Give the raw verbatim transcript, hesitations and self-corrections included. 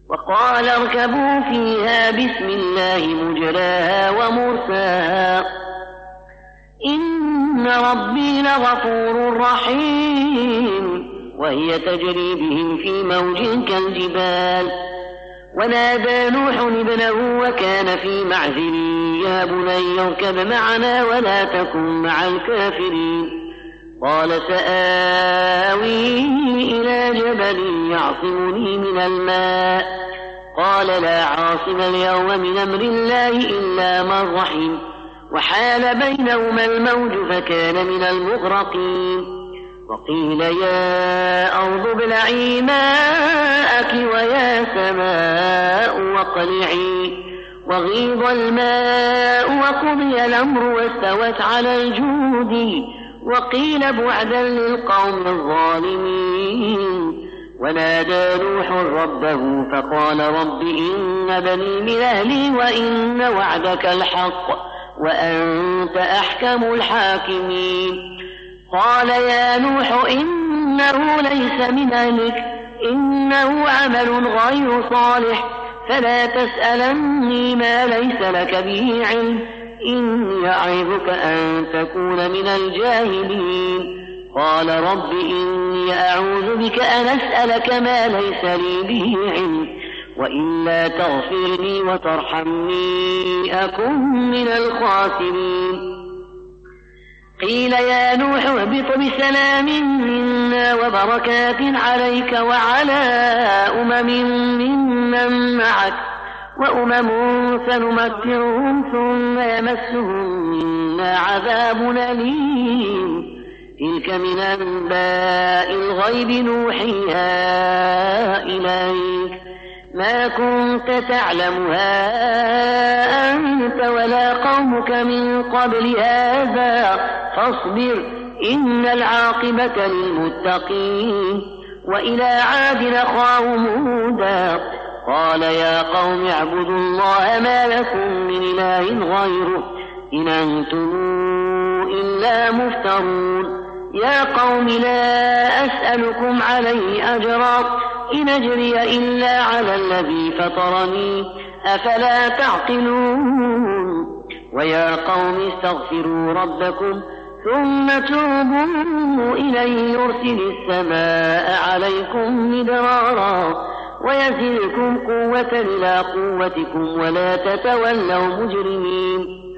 وقال اركبوا فيها بسم الله مجراها ومرساها إن ربي لغفور رحيم. وهي تجري بهم في موج كالجبال. ونادى نوح ابنه وكان في معزل يا بني اركب معنا ولا تكن مع الكافرين. قال سآوي إلى جبل يعصمني من الماء. قال لا عاصم اليوم من أمر الله إلا من رحم. وحال بينهما الموج فكان من المغرقين. وقيل يا أرض ابلعي ماءك ويا سماء واقلعي. وغيض الماء وقضي الأمر واستوت على الجود. وقيل بعدا للقوم الظالمين. ونادى نوح ربه فقال رب إن بني من أهلي وإن وعدك الحق وأنت أحكم الحاكمين. قال يا نوح إنه ليس من أهلك إنه عمل غير صالح فلا تسألني ما ليس لك به علم إني أعظك أن تكون من الجاهلين. قال رب إني أعوذ بك أن أسألك ما ليس لي به علم وإلا تغفر لي وترحمني أكن من الخاسرين. قيل يا نوح اهبط بسلام منا وبركات عليك وعلى أمم ممن معك وأمم سنمتعهم ثم يمسهم منا عذاب أليم. تلك من أنباء الغيب نوحيها إليك ما كنت تعلمها أنت ولا قومك من قبل هذا فاصبر إن العاقبة للمتقين. وإلى عاد أخاهم هودا قال يا قوم اعبدوا الله ما لكم من إله غيره إن أنتم إلا مفترون. يا قوم لا أسألكم عليه أجرا إن أجري إلا على الذي فطرني أفلا تعقلون. ويا قوم استغفروا ربكم ثم توبوا إليه يرسل السماء عليكم مدرارا ويزدكم قوة إلى قوتكم ولا تتولوا مجرمين.